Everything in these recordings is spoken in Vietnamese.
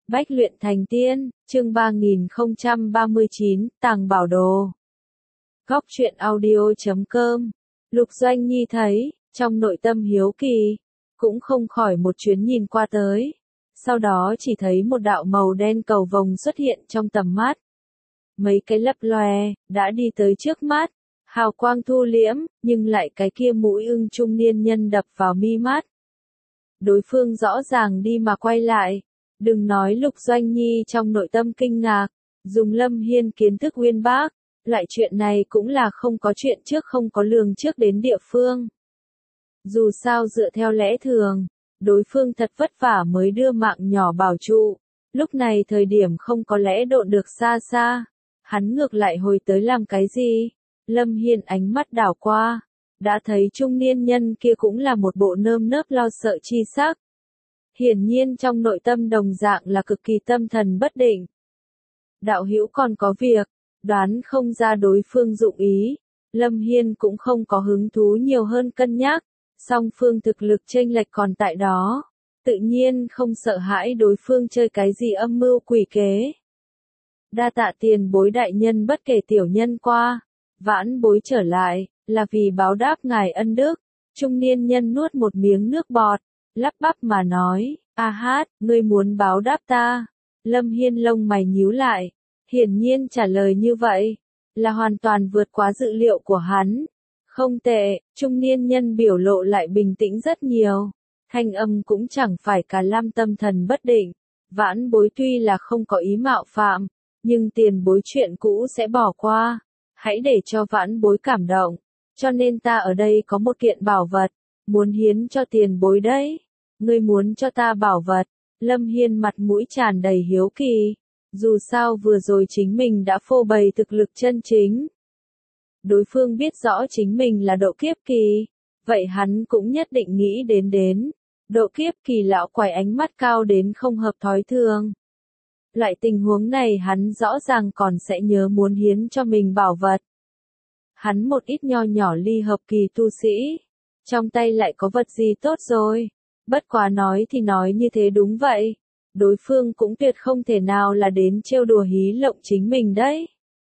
Bách luyện thành tiên, chương 3039, tàng bảo đồ. Góc truyện audio.com. Lục Doanh Nhi thấy, trong nội tâm hiếu kỳ, cũng không khỏi một chuyến nhìn qua tới. Sau đó chỉ thấy một đạo màu đen cầu vồng xuất hiện trong tầm mắt. Mấy cái lấp lòe, đã đi tới trước mắt, hào quang thu liễm, nhưng lại cái kia mũi ưng trung niên nhân đập vào mi mắt. Đối phương rõ ràng đi mà quay lại. Đừng nói Lục Doanh Nhi trong nội tâm kinh ngạc, dùng Lâm Hiên kiến thức uyên bác, lại chuyện này cũng là không có chuyện trước không có lường trước đến địa phương. Dù sao dựa theo lẽ thường, đối phương thật vất vả mới đưa mạng nhỏ bảo trụ, lúc này thời điểm không có lẽ độn được xa xa, hắn ngược lại hồi tới làm cái gì? Lâm Hiên ánh mắt đảo qua, đã thấy trung niên nhân kia cũng là một bộ nơm nớp lo sợ chi sắc. Hiển nhiên trong nội tâm đồng dạng là cực kỳ tâm thần bất định. Đạo hữu còn có việc, đoán không ra đối phương dụng ý, Lâm Hiên cũng không có hứng thú nhiều hơn cân nhắc, song phương thực lực chênh lệch còn tại đó, tự nhiên không sợ hãi đối phương chơi cái gì âm mưu quỷ kế. Đa tạ tiền bối đại nhân, bất kể tiểu nhân qua, vãn bối trở lại, là vì báo đáp ngài ân đức. Trung niên nhân nuốt một miếng nước bọt, lắp bắp mà nói, a hát, ngươi muốn báo đáp ta. Lâm Hiên lông mày nhíu lại, hiển nhiên trả lời như vậy, là hoàn toàn vượt quá dự liệu của hắn. Không tệ, trung niên nhân biểu lộ lại bình tĩnh rất nhiều, thanh âm cũng chẳng phải cả lam tâm thần bất định. Vãn bối tuy là không có ý mạo phạm, nhưng tiền bối chuyện cũ sẽ bỏ qua, hãy để cho vãn bối cảm động, cho nên ta ở đây có một kiện bảo vật, muốn hiến cho tiền bối đấy. Ngươi muốn cho ta bảo vật? Lâm Hiên mặt mũi tràn đầy hiếu kỳ, dù sao vừa rồi chính mình đã phô bày thực lực chân chính. Đối phương biết rõ chính mình là độ kiếp kỳ, vậy hắn cũng nhất định nghĩ đến. Độ kiếp kỳ lão quải ánh mắt cao đến không hợp thói thường. Loại tình huống này hắn rõ ràng còn sẽ nhớ muốn hiến cho mình bảo vật. Hắn một ít nho nhỏ ly hợp kỳ tu sĩ, trong tay lại có vật gì tốt rồi. Bất quá nói thì nói như thế đúng vậy, đối phương cũng tuyệt không thể nào là đến trêu đùa hí lộng chính mình đấy.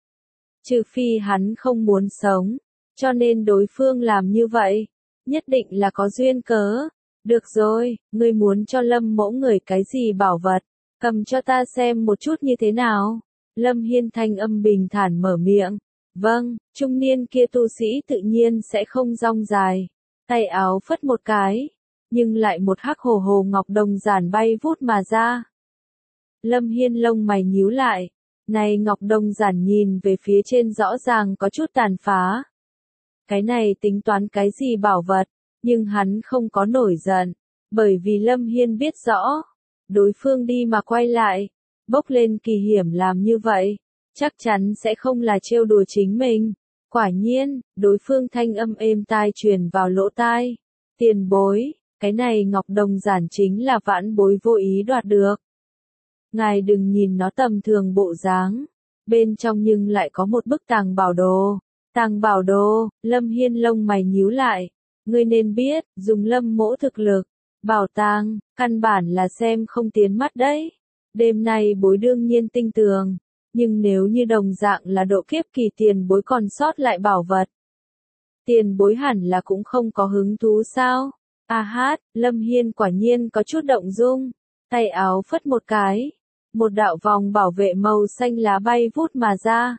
Trừ phi hắn không muốn sống, cho nên đối phương làm như vậy, nhất định là có duyên cớ. Được rồi, ngươi muốn cho Lâm mẫu người cái gì bảo vật, cầm cho ta xem một chút như thế nào. Lâm Hiên thanh âm bình thản mở miệng. Vâng, trung niên kia tu sĩ tự nhiên sẽ không rong dài, tay áo phất một cái, nhưng lại một hắc hồ hồ ngọc đồng giản bay vút mà ra. Lâm Hiên lông mày nhíu lại, này ngọc đồng giản nhìn về phía trên rõ ràng có chút tàn phá. Cái này tính toán cái gì bảo vật, nhưng hắn không có nổi giận, bởi vì Lâm Hiên biết rõ, đối phương đi mà quay lại, bốc lên kỳ hiểm làm như vậy, chắc chắn sẽ không là trêu đùa chính mình. Quả nhiên, đối phương thanh âm êm tai truyền vào lỗ tai. Tiền bối, cái này ngọc đồng giản chính là vãn bối vô ý đoạt được. Ngài đừng nhìn nó tầm thường bộ dáng, bên trong nhưng lại có một bức tàng bảo đồ. Tàng bảo đồ, Lâm Hiên lông mày nhíu lại. Ngươi nên biết, dùng Lâm mỗ thực lực, bảo tàng, căn bản là xem không tiến mắt đấy. Đêm nay bối đương nhiên tinh tường, nhưng nếu như đồng dạng là độ kiếp kỳ tiền bối còn sót lại bảo vật, tiền bối hẳn là cũng không có hứng thú sao? A hát, Lâm Hiên quả nhiên có chút động dung, tay áo phất một cái, một đạo vòng bảo vệ màu xanh lá bay vút mà ra.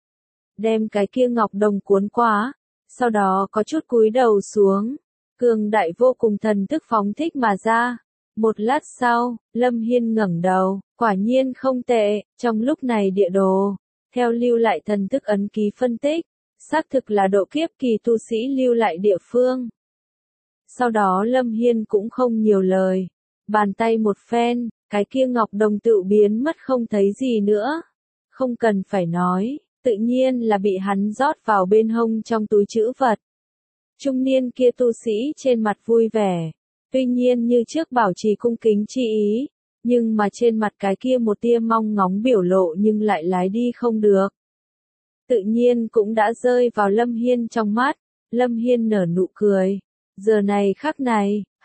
Đem cái kia ngọc đồng cuốn qua, sau đó có chút cúi đầu xuống, cường đại vô cùng thần thức phóng thích mà ra. Một lát sau, Lâm Hiên ngẩng đầu, quả nhiên không tệ, trong lúc này địa đồ, theo lưu lại thần thức ấn ký phân tích, xác thực là độ kiếp kỳ tu sĩ lưu lại địa phương. Sau đó Lâm Hiên cũng không nhiều lời, bàn tay một phen, cái kia ngọc đồng tự biến mất không thấy gì nữa. Không cần phải nói, tự nhiên là bị hắn rót vào bên hông trong túi trữ vật. Trung niên kia tu sĩ trên mặt vui vẻ, tuy nhiên như trước bảo trì cung kính chi ý, nhưng mà trên mặt cái kia một tia mong ngóng biểu lộ nhưng lại lái đi không được. Tự nhiên cũng đã rơi vào Lâm Hiên trong mắt. Lâm Hiên nở nụ cười. Giờ này khắc này,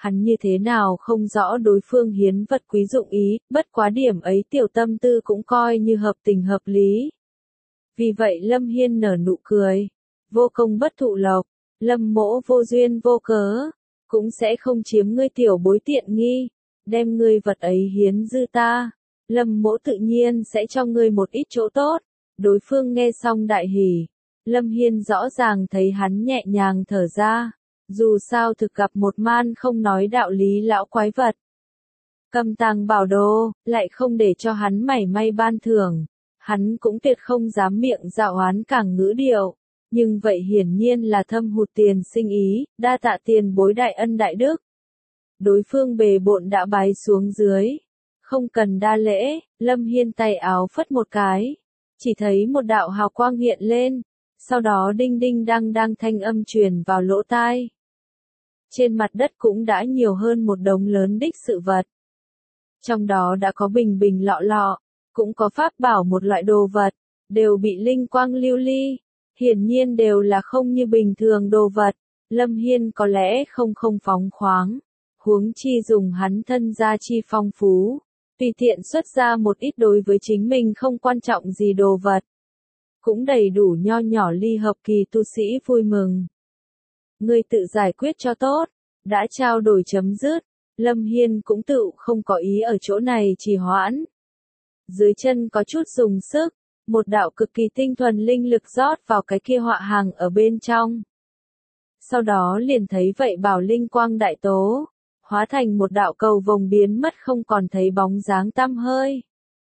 Hắn như thế nào không rõ đối phương hiến vật quý dụng ý, bất quá điểm ấy tiểu tâm tư cũng coi như hợp tình hợp lý. Vì vậy Lâm Hiên nở nụ cười, vô công bất thụ lộc, Lâm mỗ vô duyên vô cớ, cũng sẽ không chiếm ngươi tiểu bối tiện nghi, đem ngươi vật ấy hiến dư ta, Lâm mỗ tự nhiên sẽ cho ngươi một ít chỗ tốt. Đối phương nghe xong đại hỉ, Lâm Hiên rõ ràng thấy hắn nhẹ nhàng thở ra, dù sao thực gặp một man không nói đạo lý lão quái vật. Cầm tàng bảo đồ, lại không để cho hắn mảy may ban thưởng, hắn cũng tuyệt không dám miệng dạo oán càng ngữ điệu, nhưng vậy hiển nhiên là thâm hụt tiền sinh ý, đa tạ tiền bối đại ân đại đức. Đối phương bề bộn đã bái xuống dưới, không cần đa lễ, Lâm Hiên tay áo phất một cái, chỉ thấy một đạo hào quang hiện lên, sau đó đinh đinh đang đang thanh âm truyền vào lỗ tai. Trên mặt đất cũng đã nhiều hơn một đống lớn đích sự vật. Trong đó đã có bình bình lọ lọ, cũng có pháp bảo một loại đồ vật, đều bị linh quang lưu ly, hiển nhiên đều là không như bình thường đồ vật. Lâm Hiên có lẽ không phóng khoáng, huống chi dùng hắn thân gia chi phong phú, tùy tiện xuất ra một ít đối với chính mình không quan trọng gì đồ vật, cũng đầy đủ nho nhỏ ly hợp kỳ tu sĩ vui mừng. Ngươi tự giải quyết cho tốt, đã trao đổi chấm dứt, Lâm Hiên cũng tự không có ý ở chỗ này trì hoãn. Dưới chân có chút dùng sức, một đạo cực kỳ tinh thuần linh lực rót vào cái kia họa hàng ở bên trong. Sau đó liền thấy vậy bảo linh quang đại tố, hóa thành một đạo cầu vồng biến mất không còn thấy bóng dáng tăm hơi.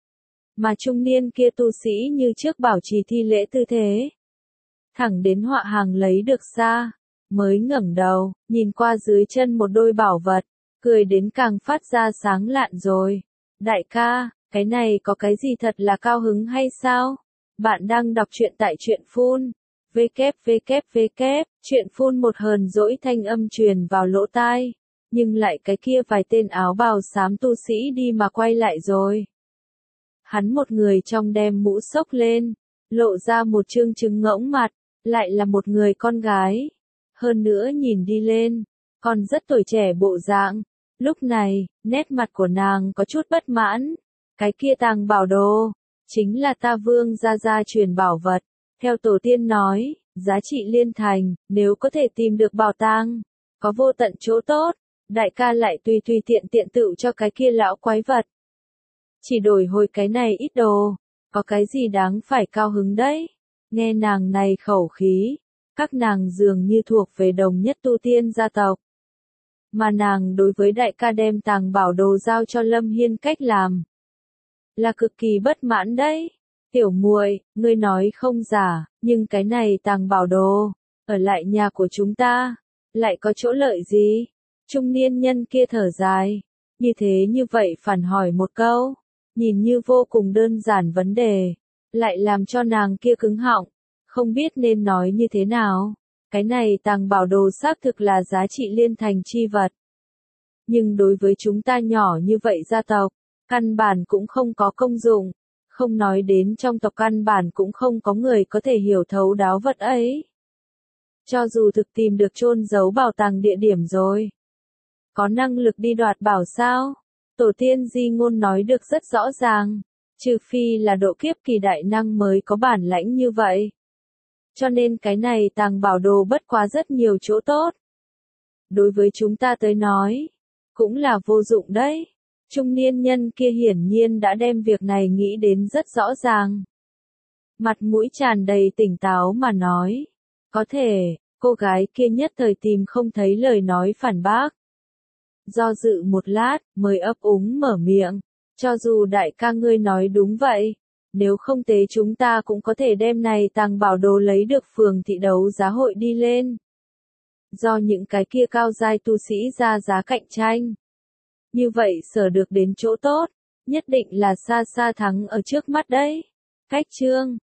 Mà trung niên kia tu sĩ như trước bảo trì thi lễ tư thế. Thẳng đến họa hàng lấy được xa, mới ngẩng đầu, nhìn qua dưới chân một đôi bảo vật, cười đến càng phát ra sáng lạn rồi. Đại ca, cái này có cái gì thật là cao hứng hay sao? Bạn đang đọc truyện tại truyện phun. www. Truyện phun một hờn dỗi thanh âm truyền vào lỗ tai. Nhưng lại cái kia vài tên áo bào xám tu sĩ đi mà quay lại rồi. Hắn một người trong đem mũ xốc lên, lộ ra một trương trứng ngỗng mặt, lại là một người con gái. Hơn nữa nhìn đi lên, còn rất tuổi trẻ bộ dạng. Lúc này, nét mặt của nàng có chút bất mãn. Cái kia tàng bảo đồ, chính là ta Vương gia truyền bảo vật. Theo tổ tiên nói, giá trị liên thành, nếu có thể tìm được bảo tàng, có vô tận chỗ tốt. Đại ca lại tùy tiện tự cho cái kia lão quái vật. Chỉ đổi hồi cái này ít đồ, có cái gì đáng phải cao hứng đấy. Nghe nàng này khẩu khí, các nàng dường như thuộc về đồng nhất tu tiên gia tộc. Mà nàng đối với đại ca đem tàng bảo đồ giao cho Lâm Hiên cách làm, là cực kỳ bất mãn đấy. Tiểu muội, ngươi nói không giả, nhưng cái này tàng bảo đồ, ở lại nhà của chúng ta, lại có chỗ lợi gì? Trung niên nhân kia thở dài, như vậy phản hỏi một câu, nhìn như vô cùng đơn giản vấn đề, lại làm cho nàng kia cứng họng, không biết nên nói như thế nào. Cái này tàng bảo đồ xác thực là giá trị liên thành chi vật. Nhưng đối với chúng ta nhỏ như vậy gia tộc, căn bản cũng không có công dụng, không nói đến trong tộc căn bản cũng không có người có thể hiểu thấu đáo vật ấy. Cho dù thực tìm được chôn giấu bảo tàng địa điểm rồi, có năng lực đi đoạt bảo sao? Tổ tiên di ngôn nói được rất rõ ràng, trừ phi là độ kiếp kỳ đại năng mới có bản lãnh như vậy. Cho nên cái này tàng bảo đồ bất quá rất nhiều chỗ tốt. Đối với chúng ta tới nói, cũng là vô dụng đấy. Trung niên nhân kia hiển nhiên đã đem việc này nghĩ đến rất rõ ràng. Mặt mũi tràn đầy tỉnh táo mà nói. Có thể, cô gái kia nhất thời tìm không thấy lời nói phản bác. Do dự một lát, mới ấp úng mở miệng. Cho dù đại ca ngươi nói đúng vậy, nếu không tế chúng ta cũng có thể đem này tàng bảo đồ lấy được phường thị đấu giá hội đi lên. Do những cái kia cao giai tu sĩ ra giá cạnh tranh. Như vậy sở được đến chỗ tốt, nhất định là xa xa thắng ở trước mắt đấy. Cách chương